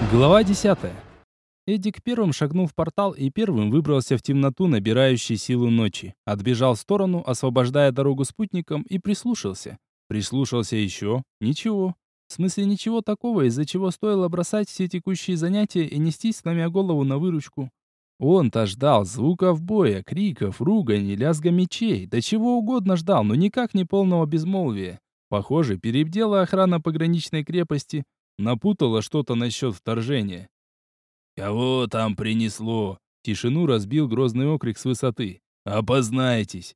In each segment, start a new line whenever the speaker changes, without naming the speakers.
Глава 10. Эдик первым шагнул в портал и первым выбрался в темноту, набирающей силу ночи. Отбежал в сторону, освобождая дорогу спутникам, и прислушался. Прислушался еще. Ничего. В смысле ничего такого, из-за чего стоило бросать все текущие занятия и нестись, сломя голову на выручку. Он-то ждал звуков боя, криков, ругани, лязга мечей, да чего угодно ждал, но никак не полного безмолвия. Похоже, перебдела охрана пограничной крепости, напутала что-то насчет вторжения. «Кого там принесло?» Тишину разбил грозный окрик с высоты. «Опознайтесь!»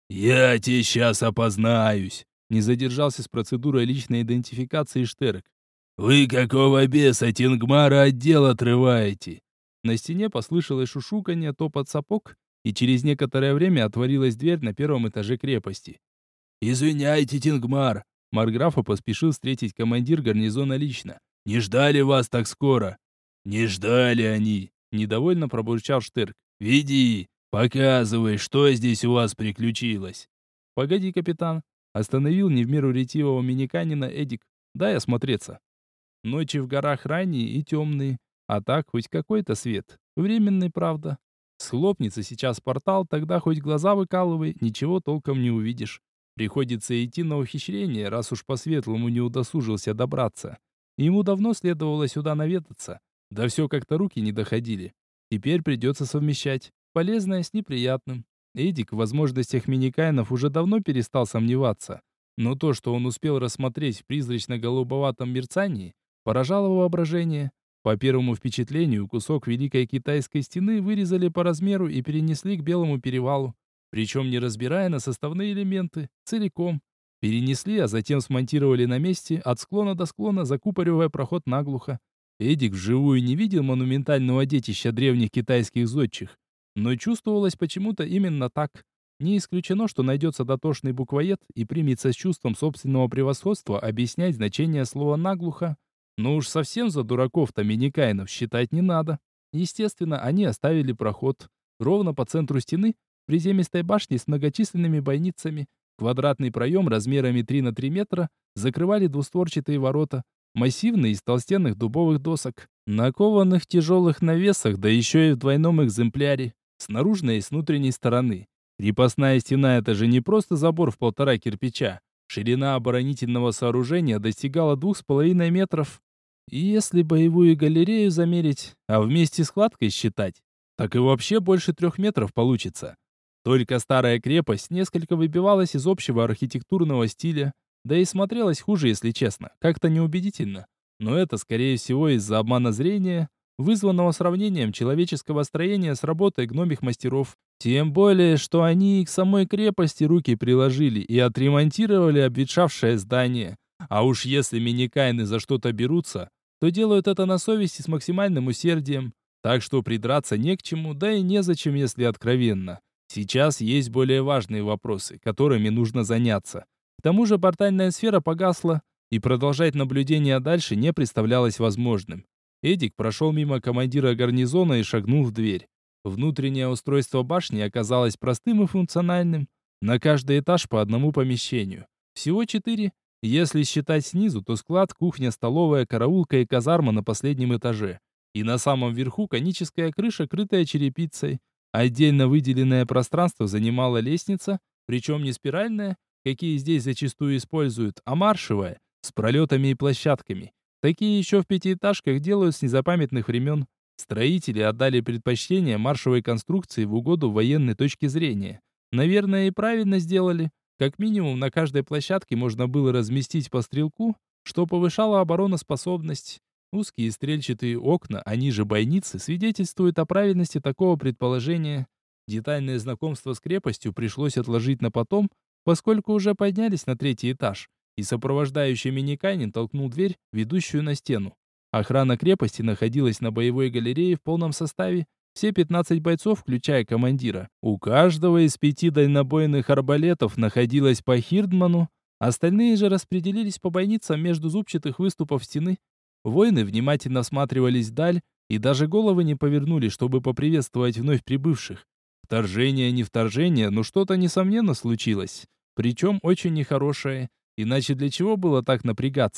«Я тебе сейчас опознаюсь!» Не задержался с процедурой личной идентификации Штерк. «Вы какого беса Тингмара отдел отрываете?» На стене послышалось шушуканье, топот сапог, и через некоторое время отворилась дверь на первом этаже крепости. «Извиняйте, Тингмар!» Марграфа поспешил встретить командир гарнизона лично. «Не ждали вас так скоро!» «Не ждали они!» — недовольно пробурчал Штерк. «Веди! Показывай, что здесь у вас приключилось!» «Погоди, капитан!» — остановил не в меру ретивого миниканина Эдик. «Дай осмотреться!» Ночи в горах ранние и темные, а так хоть какой-то свет. Временный, правда. Схлопнется сейчас портал, тогда хоть глаза выкалывай, ничего толком не увидишь. Приходится идти на ухищрение, раз уж по-светлому не удосужился добраться. Ему давно следовало сюда наведаться. Да все как-то руки не доходили. Теперь придется совмещать полезное с неприятным. Эдик в возможностях миникайнов уже давно перестал сомневаться. Но то, что он успел рассмотреть в призрачно-голубоватом мерцании, поражало воображение. По первому впечатлению, кусок Великой Китайской стены вырезали по размеру и перенесли к Белому перевалу. Причем не разбирая на составные элементы, целиком. Перенесли, а затем смонтировали на месте, от склона до склона, закупоривая проход наглухо. Эдик вживую не видел монументального детища древних китайских зодчих, но чувствовалось почему-то именно так. Не исключено, что найдется дотошный буквоед и примется с чувством собственного превосходства объяснять значение слова «наглухо». Но уж совсем за дураков-то миникайнов считать не надо. Естественно, они оставили проход. Ровно по центру стены, приземистой башни с многочисленными бойницами, квадратный проем размерами 3 на 3 метра закрывали двустворчатые ворота, массивные из толстенных дубовых досок, накованных в тяжелых навесах, да еще и в двойном экземпляре, с наружной и с внутренней стороны. Крепостная стена — это же не просто забор в 1,5 кирпича. Ширина оборонительного сооружения достигала 2,5 метров. И если боевую галерею замерить, а вместе с кладкой считать, так и вообще больше 3 метров получится. Только старая крепость несколько выбивалась из общего архитектурного стиля, да и смотрелась хуже, если честно, как-то неубедительно. Но это, скорее всего, из-за обмана зрения, вызванного сравнением человеческого строения с работой гномих мастеров. Тем более, что они и к самой крепости руки приложили и отремонтировали обветшавшее здание. А уж если миникайны за что-то берутся, то делают это на совести с максимальным усердием. Так что придраться не к чему, да и незачем, если откровенно. Сейчас есть более важные вопросы, которыми нужно заняться. К тому же портальная сфера погасла, и продолжать наблюдение дальше не представлялось возможным. Эдик прошел мимо командира гарнизона и шагнул в дверь. Внутреннее устройство башни оказалось простым и функциональным. На каждый этаж по одному помещению. Всего 4. Если считать снизу, то склад, кухня, столовая, караулка и казарма на последнем этаже. И на самом верху коническая крыша, крытая черепицей. Отдельно выделенное пространство занимала лестница, причем не спиральная, какие здесь зачастую используют, а маршевая, с пролетами и площадками. Такие еще в пятиэтажках делают с незапамятных времен. Строители отдали предпочтение маршевой конструкции в угоду военной точки зрения. Наверное, и правильно сделали. Как минимум на каждой площадке можно было разместить по стрелку, что повышало обороноспособность. Узкие стрельчатые окна, они же бойницы, свидетельствуют о правильности такого предположения. Детальное знакомство с крепостью пришлось отложить на потом, поскольку уже поднялись на 3-й этаж, и сопровождающий миниканин толкнул дверь, ведущую на стену. Охрана крепости находилась на боевой галерее в полном составе, все 15 бойцов, включая командира. У каждого из 5 дальнобойных арбалетов находилось по хирдману, остальные же распределились по бойницам между зубчатых выступов стены. Воины внимательно всматривались вдаль и даже головы не повернули, чтобы поприветствовать вновь прибывших. Вторжение не вторжение, но что-то несомненно случилось. Причем очень нехорошее. Иначе для чего было так напрягаться?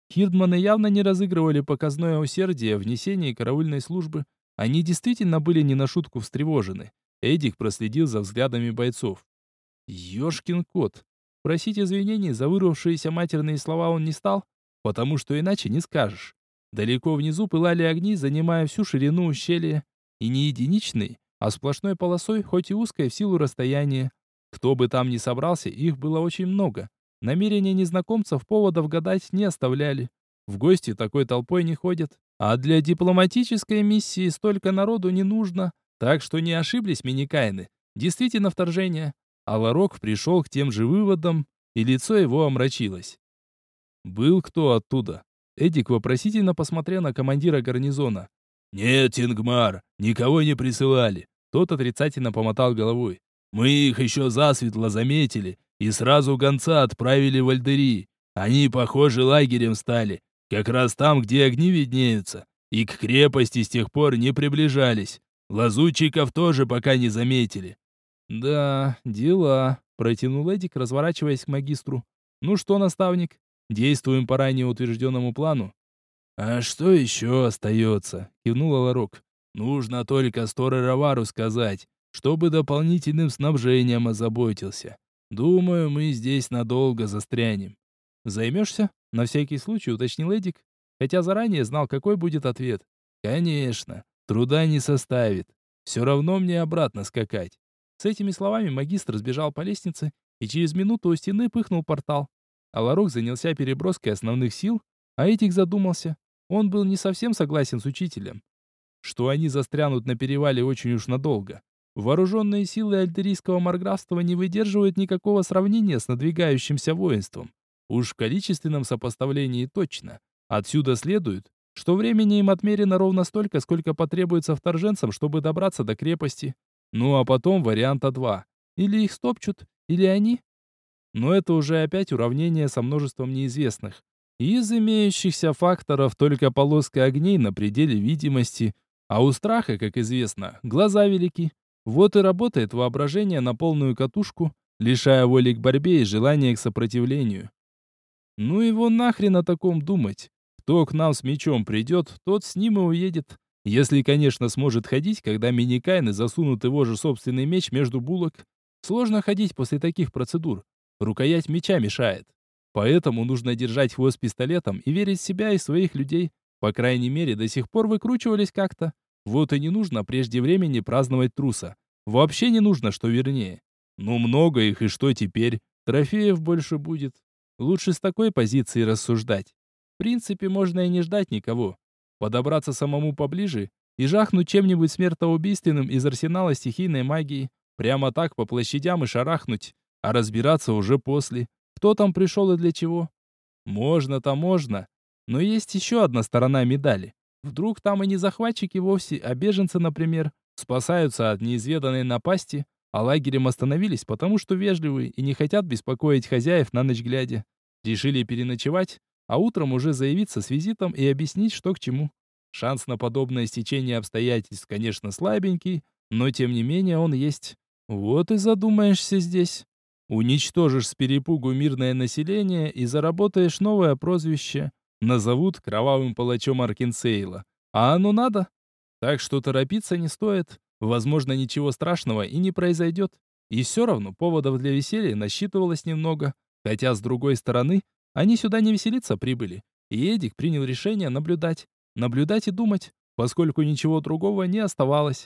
Хирдманы явно не разыгрывали показное усердие в несении караульной службы. Они действительно были не на шутку встревожены. Эдик проследил за взглядами бойцов. Ёшкин кот. Просить извинений за вырвавшиеся матерные слова он не стал, потому что иначе не скажешь. Далеко внизу пылали огни, занимая всю ширину ущелья. И не единичной, а сплошной полосой, хоть и узкой в силу расстояния. Кто бы там ни собрался, их было очень много. Намерения незнакомцев поводов гадать не оставляли. В гости такой толпой не ходят. А для дипломатической миссии столько народу не нужно. Так что не ошиблись миникайны. Действительно вторжение. А Ларок пришел к тем же выводам, и лицо его омрачилось. «Был кто оттуда?» Эдик вопросительно посмотрел на командира гарнизона. «Нет, Тингмар, никого не присылали». Тот отрицательно помотал головой. «Мы их еще засветло заметили и сразу гонца отправили в Альдери. Они, похоже, лагерем стали, как раз там, где огни виднеются, и к крепости с тех пор не приближались. Лазутчиков тоже пока не заметили». «Да, дела», — протянул Эдик, разворачиваясь к магистру. «Ну что, наставник, действуем по ранее утвержденному плану?» «А что еще остается?» — кивнул Ларок. «Нужно только Стороровару сказать, чтобы дополнительным снабжением озаботился. Думаю, мы здесь надолго застрянем». «Займешься?» — на всякий случай уточнил Эдик, хотя заранее знал, какой будет ответ. «Конечно, труда не составит. Все равно мне обратно скакать». С этими словами магистр сбежал по лестнице, и через минуту у стены пыхнул портал. А Ларок занялся переброской основных сил, а Эдик задумался. Он был не совсем согласен с учителем, что они застрянут на перевале очень уж надолго. Вооруженные силы альтерийского марграфства не выдерживают никакого сравнения с надвигающимся воинством. Уж в количественном сопоставлении точно. Отсюда следует, что времени им отмерено ровно столько, сколько потребуется вторженцам, чтобы добраться до крепости. Ну а потом варианта два. Или их стопчут, или они. Но это уже опять уравнение со множеством неизвестных. Из имеющихся факторов только полоска огней на пределе видимости, а у страха, как известно, глаза велики. Вот и работает воображение на полную катушку, лишая воли к борьбе и желания к сопротивлению. Ну его нахрен о таком думать. Кто к нам с мечом придет, тот с ним и уедет. Если, конечно, сможет ходить, когда миникайны засунут его же собственный меч между булок. Сложно ходить после таких процедур. Рукоять меча мешает. Поэтому нужно держать хвост пистолетом и верить в себя и своих людей. По крайней мере, до сих пор выкручивались как-то. Вот и не нужно прежде времени праздновать труса. Вообще не нужно, что вернее. Ну много их, и что теперь? Трофеев больше будет. Лучше с такой позиции рассуждать. В принципе, можно и не ждать никого. Подобраться самому поближе и жахнуть чем-нибудь смертоубийственным из арсенала стихийной магии. Прямо так по площадям и шарахнуть. А разбираться уже после. Кто там пришел и для чего? Можно-то можно. Но есть еще одна сторона медали. Вдруг там и не захватчики вовсе, а беженцы, например, спасаются от неизведанной напасти, а лагерем остановились, потому что вежливые и не хотят беспокоить хозяев на ночь глядя. Решили переночевать, а утром уже заявиться с визитом и объяснить, что к чему. Шанс на подобное стечение обстоятельств, конечно, слабенький, но тем не менее он есть. Вот и задумаешься здесь. Уничтожишь с перепугу мирное население и заработаешь новое прозвище. Назовут кровавым палачом Аркенсейла. А оно надо? Так что торопиться не стоит. Возможно, ничего страшного и не произойдет. И все равно поводов для веселья насчитывалось немного. Хотя, с другой стороны, они сюда не веселиться прибыли. И Эдик принял решение наблюдать. Наблюдать и думать, поскольку ничего другого не оставалось.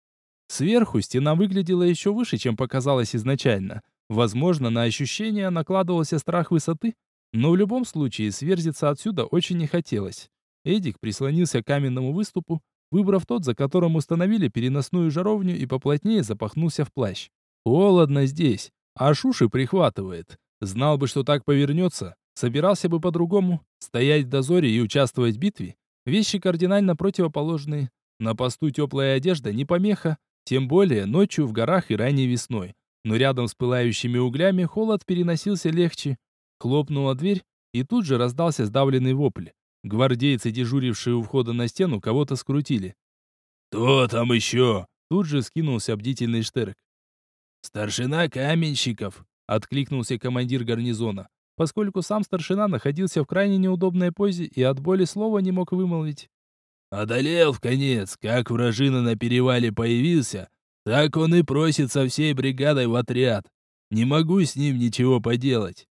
Сверху стена выглядела еще выше, чем показалось изначально. Возможно, на ощущение накладывался страх высоты, но в любом случае сверзиться отсюда очень не хотелось. Эдик прислонился к каменному выступу, выбрав тот, за которым установили переносную жаровню, и поплотнее запахнулся в плащ. Холодно здесь, а уши прихватывает. Знал бы, что так повернется, собирался бы по-другому. Стоять в дозоре и участвовать в битве — вещи кардинально противоположные. На посту теплая одежда не помеха, тем более ночью в горах и ранней весной. Но рядом с пылающими углями холод переносился легче. Хлопнула дверь, и тут же раздался сдавленный вопль. Гвардейцы, дежурившие у входа на стену, кого-то скрутили. «Кто там еще?» Тут же скинулся бдительный Штерк. «Старшина каменщиков», — откликнулся командир гарнизона. поскольку сам старшина находился в крайне неудобной позе и от боли слова не мог вымолвить.
Одолел вконец, как вражина на перевале появился, так он и просит со всей бригадой в отряд. Не могу с ним ничего поделать.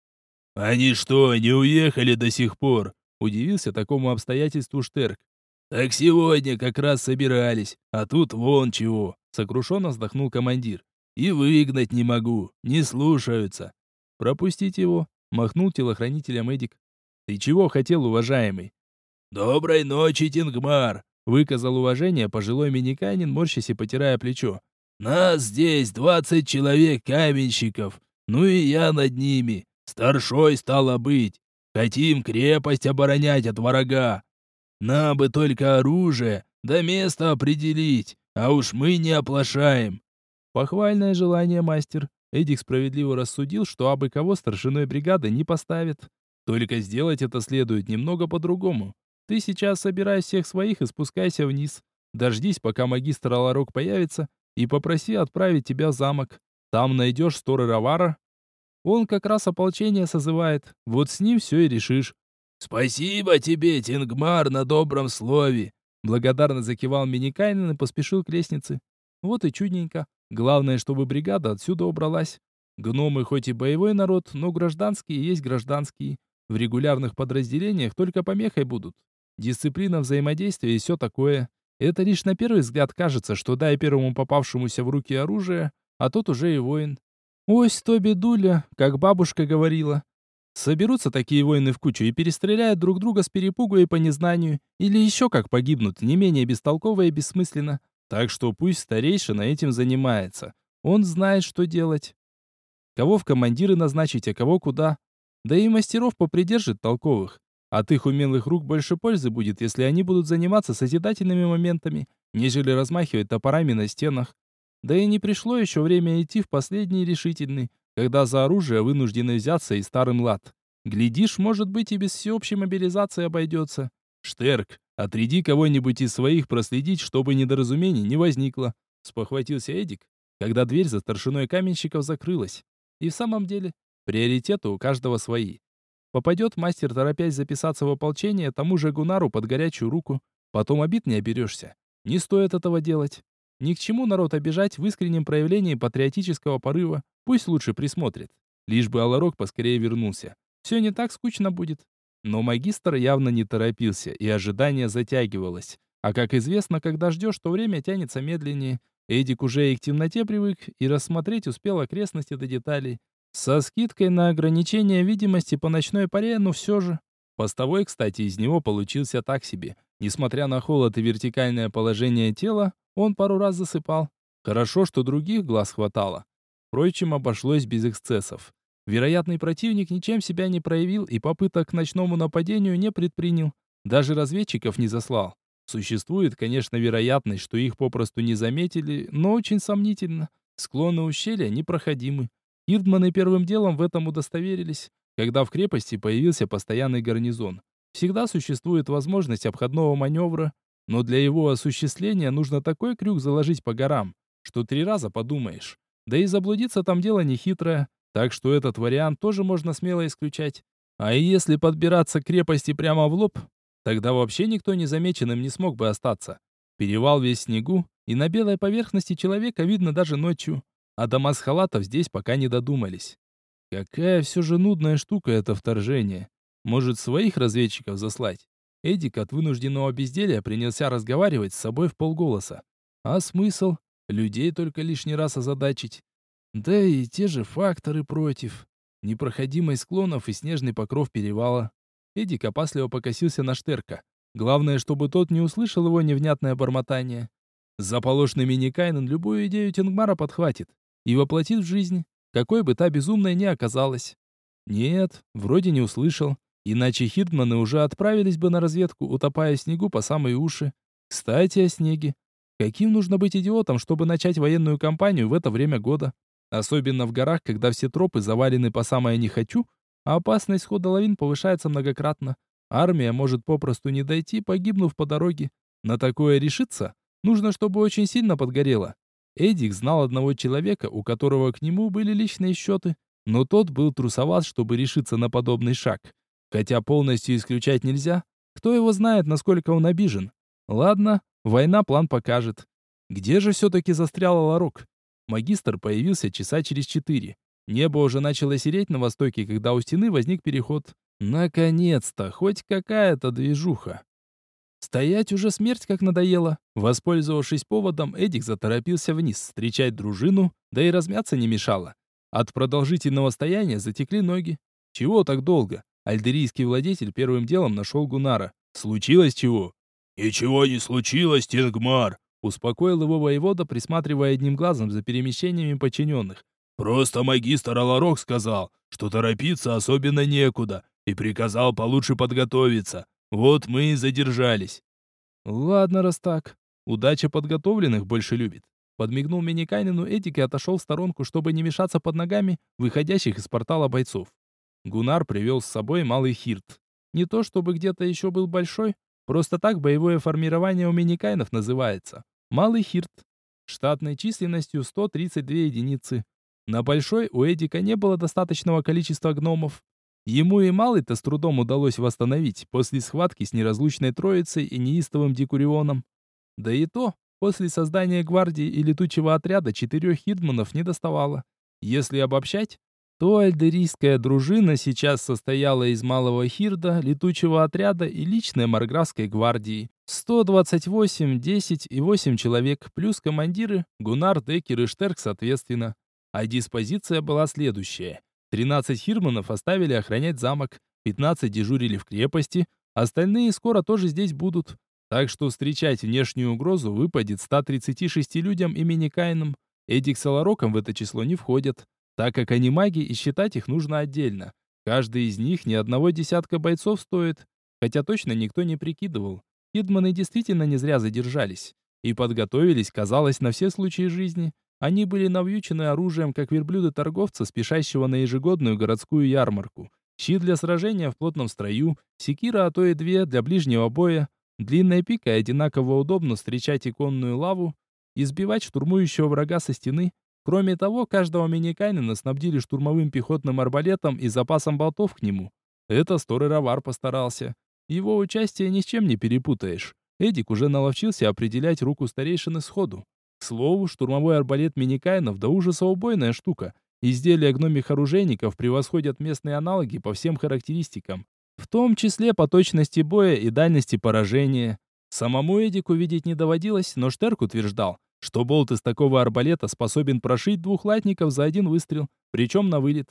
Они что, не уехали до сих пор?
Удивился такому обстоятельству Штерк.
Так сегодня как раз собирались, а тут вон чего.
Сокрушенно вздохнул командир.
И выгнать не могу, не слушаются.
Пропустить его, махнул телохранителем Эдик. Ты чего хотел, уважаемый?
Доброй ночи, Тингмар.
Выказал уважение пожилой миниканин, морщась и потирая плечо.
Нас здесь 20 человек каменщиков, ну и я над ними. Старшой стало быть. Хотим крепость оборонять от врага. Нам бы только оружие, да место определить, а уж мы не оплошаем.
Похвальное желание, мастер. Эдик справедливо рассудил, что абы кого старшиной бригады не поставит. Только сделать это следует немного по-другому. Ты сейчас собирай всех своих и спускайся вниз. Дождись, пока магистр Аларок появится, и попроси отправить тебя в замок. Там найдешь Стора Равара. Он как раз ополчение созывает. Вот с ним все и решишь.
Спасибо тебе, Тингмар, на добром слове.
Благодарно закивал Миникайнен и поспешил к лестнице. Вот и чудненько. Главное, чтобы бригада отсюда убралась. Гномы хоть и боевой народ, но гражданские есть гражданские. В регулярных подразделениях только помехой будут. Дисциплина взаимодействия и все такое. Это лишь на первый взгляд кажется, что дай первому попавшемуся в руки оружие, а тот уже и воин. Ось то бедуля, как бабушка говорила. Соберутся такие воины в кучу и перестреляют друг друга с перепугу и по незнанию, или еще как погибнут, не менее бестолково и бессмысленно. Так что пусть старейшина этим занимается. Он знает, что делать. Кого в командиры назначить, а кого куда. Да и мастеров попридержит толковых. От их умелых рук больше пользы будет, если они будут заниматься созидательными моментами, нежели размахивать топорами на стенах. Да и не пришло еще время идти в последний решительный, когда за оружие вынуждены взяться и старый млад. Глядишь, может быть, и без всеобщей мобилизации обойдется. Штерк, отряди кого-нибудь из своих проследить, чтобы недоразумений не возникло. Спохватился Эдик, когда дверь за старшиной каменщиков закрылась. И в самом деле, приоритеты у каждого свои. Попадет мастер, торопясь записаться в ополчение, тому же Гунару под горячую руку. Потом обид не оберешься. Не стоит этого делать. Ни к чему народ обижать в искреннем проявлении патриотического порыва. Пусть лучше присмотрит. Лишь бы Аларок поскорее вернулся. Все не так скучно будет. Но магистр явно не торопился, и ожидание затягивалось. А как известно, когда ждешь, то время тянется медленнее. Эдик уже и к темноте привык, и рассмотреть успел окрестности до деталей. Со скидкой на ограничение видимости по ночной паре, но все же. Постовой, кстати, из него получился так себе. Несмотря на холод и вертикальное положение тела, он пару раз засыпал. Хорошо, что других глаз хватало. Впрочем, обошлось без эксцессов. Вероятный противник ничем себя не проявил и попыток к ночному нападению не предпринял. Даже разведчиков не заслал. Существует, конечно, вероятность, что их попросту не заметили, но очень сомнительно. Склоны ущелья непроходимы. Хирдманы первым делом в этом удостоверились, когда в крепости появился постоянный гарнизон. Всегда существует возможность обходного маневра, но для его осуществления нужно такой крюк заложить по горам, что 3 раза подумаешь. Да и заблудиться там дело нехитрое, так что этот вариант тоже можно смело исключать. А если подбираться к крепости прямо в лоб, тогда вообще никто незамеченным не смог бы остаться. Перевал весь в снегу, и на белой поверхности человека видно даже ночью. А до масхалатов здесь пока не додумались. Какая все же нудная штука это вторжение. Может, своих разведчиков заслать? Эдик от вынужденного безделья принялся разговаривать с собой вполголоса. А смысл? Людей только лишний раз озадачить. Да и те же факторы против. Непроходимость склонов и снежный покров перевала. Эдик опасливо покосился на Штерка. Главное, чтобы тот не услышал его невнятное бормотание. Заполошный Миникайнен любую идею Тингмара подхватит и воплотит в жизнь, какой бы та безумной ни оказалась. Нет, вроде не услышал, иначе хирдманы уже отправились бы на разведку, утопая в снегу по самые уши. Кстати, о снеге. Каким нужно быть идиотом, чтобы начать военную кампанию в это время года? Особенно в горах, когда все тропы завалены по самое не хочу, а опасность хода лавин повышается многократно. Армия может попросту не дойти, погибнув по дороге. На такое решиться нужно, чтобы очень сильно подгорело. Эдик знал одного человека, у которого к нему были личные счеты. Но тот был трусоват, чтобы решиться на подобный шаг. Хотя полностью исключать нельзя. Кто его знает, насколько он обижен. Ладно, война план покажет. Где же все-таки застрял Аларок? Магистр появился часа через 4. Небо уже начало сереть на востоке, когда у стены возник переход. Наконец-то, хоть какая-то движуха. Стоять уже смерть как надоело. Воспользовавшись поводом, Эдик заторопился вниз, встречать дружину, да и размяться не мешало. От продолжительного стояния затекли ноги. Чего так долго? Альдерийский владетель первым делом нашел Гунара. Случилось чего?
«Ничего не случилось, Тенгмар.
Успокоил его воевода, присматривая одним глазом за перемещениями подчиненных.
Просто магистр Аларок сказал, что торопиться особенно некуда, и приказал получше подготовиться. Вот мы и задержались».
Ладно, раз так. Удача подготовленных больше любит. Подмигнул Миникайнину Эдик и отошел в сторонку, чтобы не мешаться под ногами выходящих из портала бойцов. Гунар привел с собой малый хирт. Не то чтобы где-то еще был большой, просто так боевое формирование у миникайнов называется. Малый хирт. Штатной численностью 132 единицы. На большой у Эдика не было достаточного количества гномов. Ему и малый-то с трудом удалось восстановить после схватки с неразлучной троицей и неистовым Декурионом. Да и то, после создания гвардии и летучего отряда 4 хирдманов не доставало. Если обобщать, то альдерийская дружина сейчас состояла из малого хирда, летучего отряда и личной марграфской гвардии. 128, 10 и 8 человек, плюс командиры, Гунар, Деккер и Штерк соответственно. А диспозиция была следующая. 13 хирдманов оставили охранять замок, 15 дежурили в крепости, остальные скоро тоже здесь будут. Так что встречать внешнюю угрозу выпадет 136 людям и миникайнам. Эдик с Алароком в это число не входят, так как они маги и считать их нужно отдельно. Каждый из них ни одного десятка бойцов стоит, хотя точно никто не прикидывал. Хирдманы действительно не зря задержались и подготовились, казалось, на все случаи жизни. Они были навьючены оружием, как верблюды торговца, спешащего на ежегодную городскую ярмарку. Щит для сражения в плотном строю, секира, а то и две для ближнего боя, длинной пикой одинаково удобно встречать иконную лаву и сбивать штурмующего врага со стены. Кроме того, каждого миникайнена снабдили штурмовым пехотным арбалетом и запасом болтов к нему. Это Стор-Равар постарался. Его участие ни с чем не перепутаешь. Эдик уже наловчился определять руку старейшины сходу. К слову, штурмовой арбалет миникайнов до ужаса убойная штука. Изделия гномих оружейников превосходят местные аналоги по всем характеристикам, в том числе по точности боя и дальности поражения. Самому Эдику видеть не доводилось, но Штерк утверждал, что болт из такого арбалета способен прошить 2 латников за один выстрел, причем на вылет.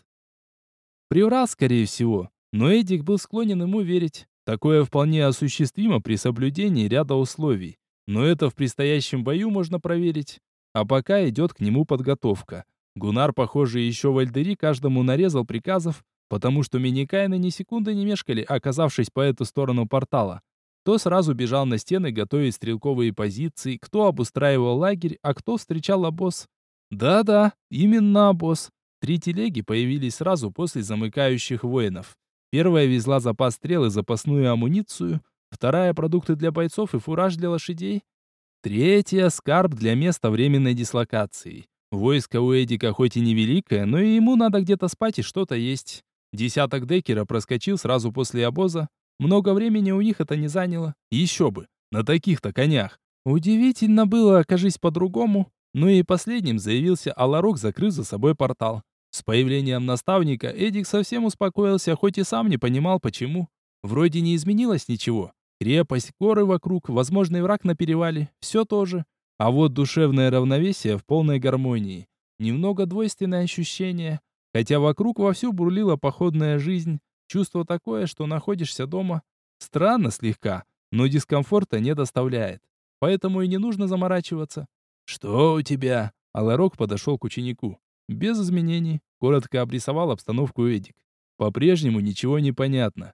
Приврал, скорее всего, но Эдик был склонен ему верить. Такое вполне осуществимо при соблюдении ряда условий. Но это в предстоящем бою можно проверить. А пока идет к нему подготовка. Гунар, похоже, еще в Альдери каждому нарезал приказов, потому что миникайны ни секунды не мешкали, оказавшись по эту сторону портала. Кто сразу бежал на стены готовить стрелковые позиции, кто обустраивал лагерь, а кто встречал обоз. Да-да, именно обоз. 3 телеги появились сразу после замыкающих воинов. Первая везла запас стрел и запасную амуницию, вторая — продукты для бойцов и фураж для лошадей, третья — скарб для места временной дислокации. Войско у Эдика хоть и невеликое, но и ему надо где-то спать и что-то есть. Десяток Деккера проскочил сразу после обоза. Много времени у них это не заняло. Еще бы, на таких-то конях. Удивительно было, окажись по-другому. Ну и последним заявился Аларок, закрыв за собой портал. С появлением наставника Эдик совсем успокоился, хоть и сам не понимал, почему. Вроде не изменилось ничего. Крепость, горы вокруг, возможный враг на перевале — все то же. А вот душевное равновесие в полной гармонии. Немного двойственное ощущение. Хотя вокруг вовсю бурлила походная жизнь. Чувство такое, что находишься дома. Странно слегка, но дискомфорта не доставляет. Поэтому и не нужно заморачиваться. «Что у тебя?» Аларок подошел к ученику. «Без изменений», — коротко обрисовал обстановку Эдик. «По-прежнему ничего не понятно».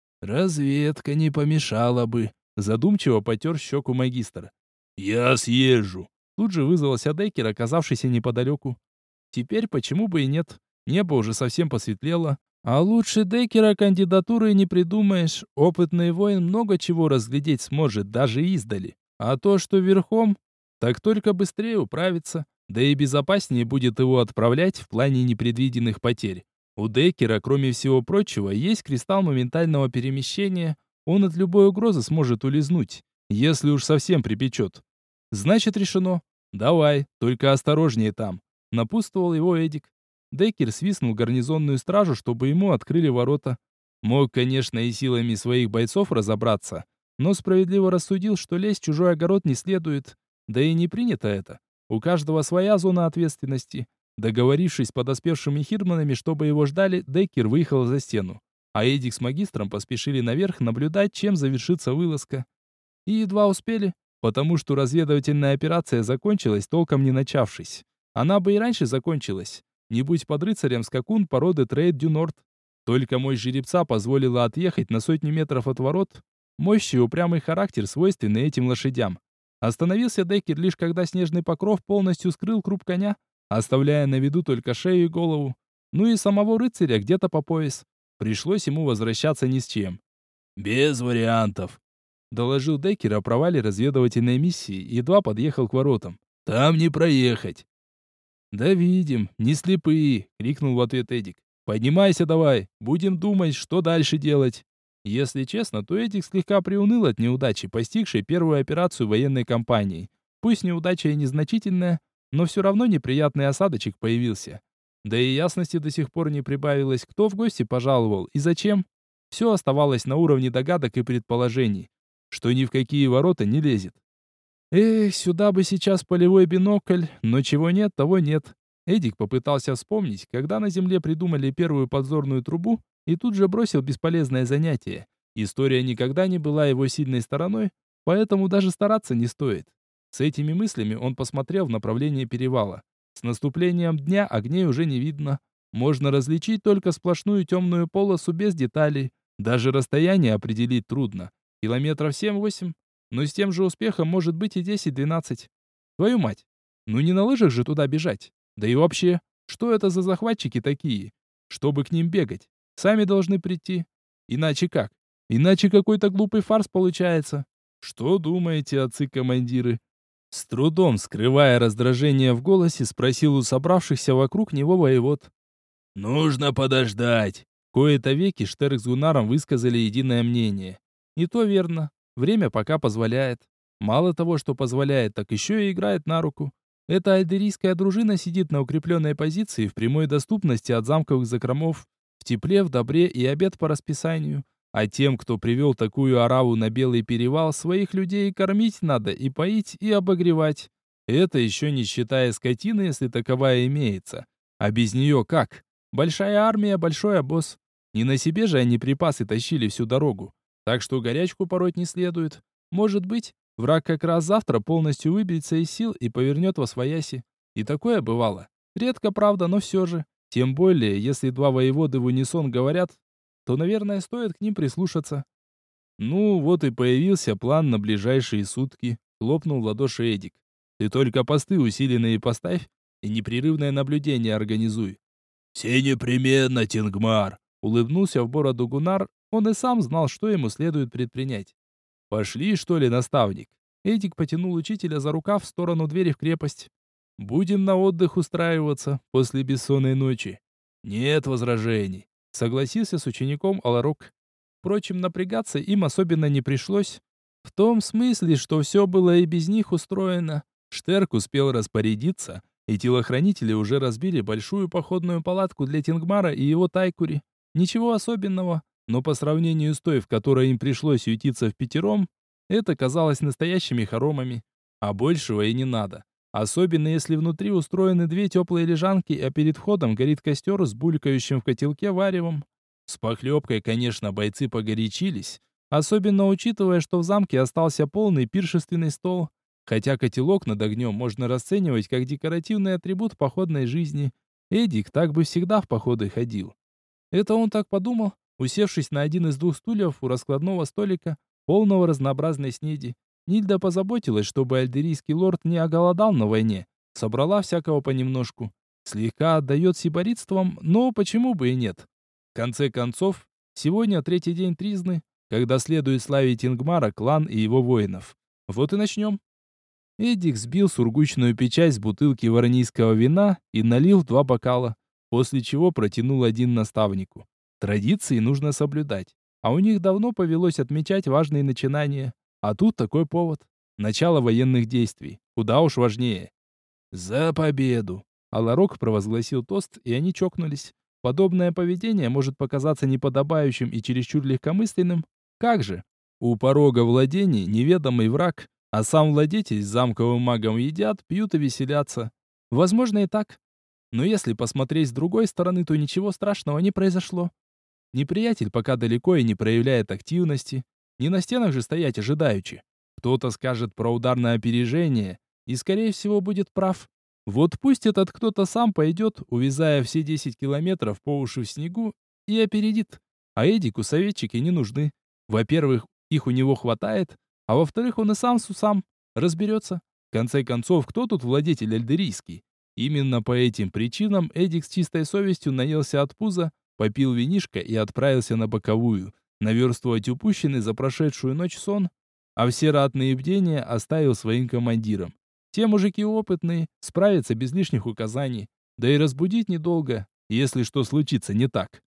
«Разведка не помешала бы», — задумчиво потер щеку магистр.
«Я съезжу».
Тут же вызвался Деккер, оказавшийся неподалеку. Теперь почему бы и нет? Небо уже совсем посветлело. А лучше Деккера кандидатуры не придумаешь. Опытный воин много чего разглядеть сможет, даже издали. А то, что верхом, так только быстрее управиться. Да и безопаснее будет его отправлять в плане непредвиденных потерь. У Деккера, кроме всего прочего, есть кристалл моментального перемещения. Он от любой угрозы сможет улизнуть, если уж совсем припечет. Значит, решено. Давай, только осторожнее там. Напутствовал его Эдик. Деккер свистнул гарнизонную стражу, чтобы ему открыли ворота. Мог, конечно, и силами своих бойцов разобраться, но справедливо рассудил, что лезть в чужой огород не следует. Да и не принято это. У каждого своя зона ответственности. Договорившись с подоспевшими хирдманами, чтобы его ждали, Деккер выехал за стену. А Эдик с магистром поспешили наверх наблюдать, чем завершится вылазка. И едва успели, потому что разведывательная операция закончилась, толком не начавшись. Она бы и раньше закончилась. Не будь под рыцарем скакун породы Трейд-Дю-Норд. Только мощь жеребца позволила отъехать на сотни метров от ворот. Мощь и упрямый характер свойственны этим лошадям. Остановился Деккер лишь когда снежный покров полностью скрыл круп коня, оставляя на виду только шею и голову. Ну и самого рыцаря где-то по пояс. Пришлось ему возвращаться ни с чем.
«Без вариантов»,
— доложил Деккер о провале разведывательной миссии и едва подъехал к воротам.
«Там не проехать».
«Да видим, не слепые», — крикнул в ответ Эдик. «Поднимайся давай, будем думать, что дальше делать». Если честно, то Эдик слегка приуныл от неудачи, постигшей первую операцию военной кампании. Пусть неудача и незначительная, но все равно неприятный осадочек появился. Да и ясности до сих пор не прибавилось, кто в гости пожаловал и зачем. Все оставалось на уровне догадок и предположений, что ни в какие ворота не лезет. Эх, сюда бы сейчас полевой бинокль, но чего нет, того нет. Эдик попытался вспомнить, когда на Земле придумали первую подзорную трубу, и тут же бросил бесполезное занятие. История никогда не была его сильной стороной, поэтому даже стараться не стоит. С этими мыслями он посмотрел в направлении перевала. С наступлением дня огней уже не видно. Можно различить только сплошную темную полосу без деталей. Даже расстояние определить трудно. Километров 7-8, но с тем же успехом может быть и 10-12. Твою мать, ну не на лыжах же туда бежать. Да и вообще, что это за захватчики такие? Чтобы к ним бегать, сами должны прийти. Иначе как? Иначе какой-то глупый фарс получается. Что думаете, отцы-командиры? С трудом скрывая раздражение в голосе, спросил у собравшихся вокруг него воевод.
«Нужно подождать».
Кои-то веки Штерк с Гуннаром высказали единое мнение. И то верно. Время пока позволяет. Мало того, что позволяет, так еще и играет на руку. Эта альдерийская дружина сидит на укрепленной позиции в прямой доступности от замковых закромов, в тепле, в добре и обед по расписанию. А тем, кто привел такую ораву на Белый перевал, своих людей кормить надо и поить, и обогревать. Это еще не считая скотины, если таковая имеется. А без нее как? Большая армия, большой обоз. Не на себе же они припасы тащили всю дорогу. Так что горячку пороть не следует. Может быть, враг как раз завтра полностью выбьется из сил и повернет восвояси. И такое бывало. Редко, правда, но все же. Тем более, если два воеводы в унисон говорят, то, наверное, стоит к ним прислушаться. Ну, вот и появился план на ближайшие сутки. Хлопнул в ладоши Эдик. Ты только посты усиленные поставь и непрерывное наблюдение организуй.
«Все непременно, Тингмар»,
— улыбнулся в бороду Гуннар. Он и сам знал, что ему следует предпринять. «Пошли, что ли, наставник?» Эдик потянул учителя за рукав в сторону двери в крепость. «Будем на отдых устраиваться после бессонной ночи». «Нет возражений», — согласился с учеником Аларок. Впрочем, напрягаться им особенно не пришлось. В том смысле, что все было и без них устроено. Штерк успел распорядиться, и телохранители уже разбили большую походную палатку для Тингмара и его тайкури. Ничего особенного, но по сравнению с той, в которой им пришлось ютиться впятером, это казалось настоящими хоромами. А большего и не надо. Особенно если внутри устроены две теплые лежанки, а перед входом горит костер с булькающим в котелке варевом. С похлебкой, конечно, бойцы погорячились, особенно учитывая, что в замке остался полный пиршественный стол. Хотя котелок над огнем можно расценивать как декоративный атрибут походной жизни. Эдик так бы всегда в походы ходил. Это он так подумал, усевшись на один из двух стульев у раскладного столика, полного разнообразной снеди. Нильда позаботилась, чтобы альдерийский лорд не оголодал на войне. Собрала всякого понемножку. Слегка отдает сибаритством, но почему бы и нет? В конце концов, сегодня третий день Тризны, когда следует славить Ингмара, клан и его воинов. Вот и начнем. Эдик сбил сургучную печать с бутылки воронийского вина и налил в 2 бокала, после чего протянул один наставнику. Традиции нужно соблюдать, а у них давно повелось отмечать важные начинания. А тут такой повод. Начало военных действий. Куда уж важнее. «За победу!» Аларок провозгласил тост, и они чокнулись. Подобное поведение может показаться неподобающим и чересчур легкомысленным. Как же? У порога владений неведомый враг, а сам владетель с замковым магом едят, пьют и веселятся. Возможно и так. Но если посмотреть с другой стороны, то ничего страшного не произошло. Неприятель пока далеко и не проявляет активности. Не на стенах же стоять ожидаючи. Кто-то скажет про удар на опережение и, скорее всего, будет прав. Вот пусть этот кто-то сам пойдет, увязая все 10 километров по уши в снегу, и опередит. А Эдику советчики не нужны. Во-первых, их у него хватает, а во-вторых, он и сам с усам разберется. В конце концов, кто тут владетель альдерийский? Именно по этим причинам Эдик с чистой совестью наелся от пуза, попил винишко и отправился на боковую, наверстывать упущенный за прошедшую ночь сон, а все ратные бдения оставил своим командирам. Те мужики опытные, справятся без лишних указаний, да и разбудить недолго, если что случится не так.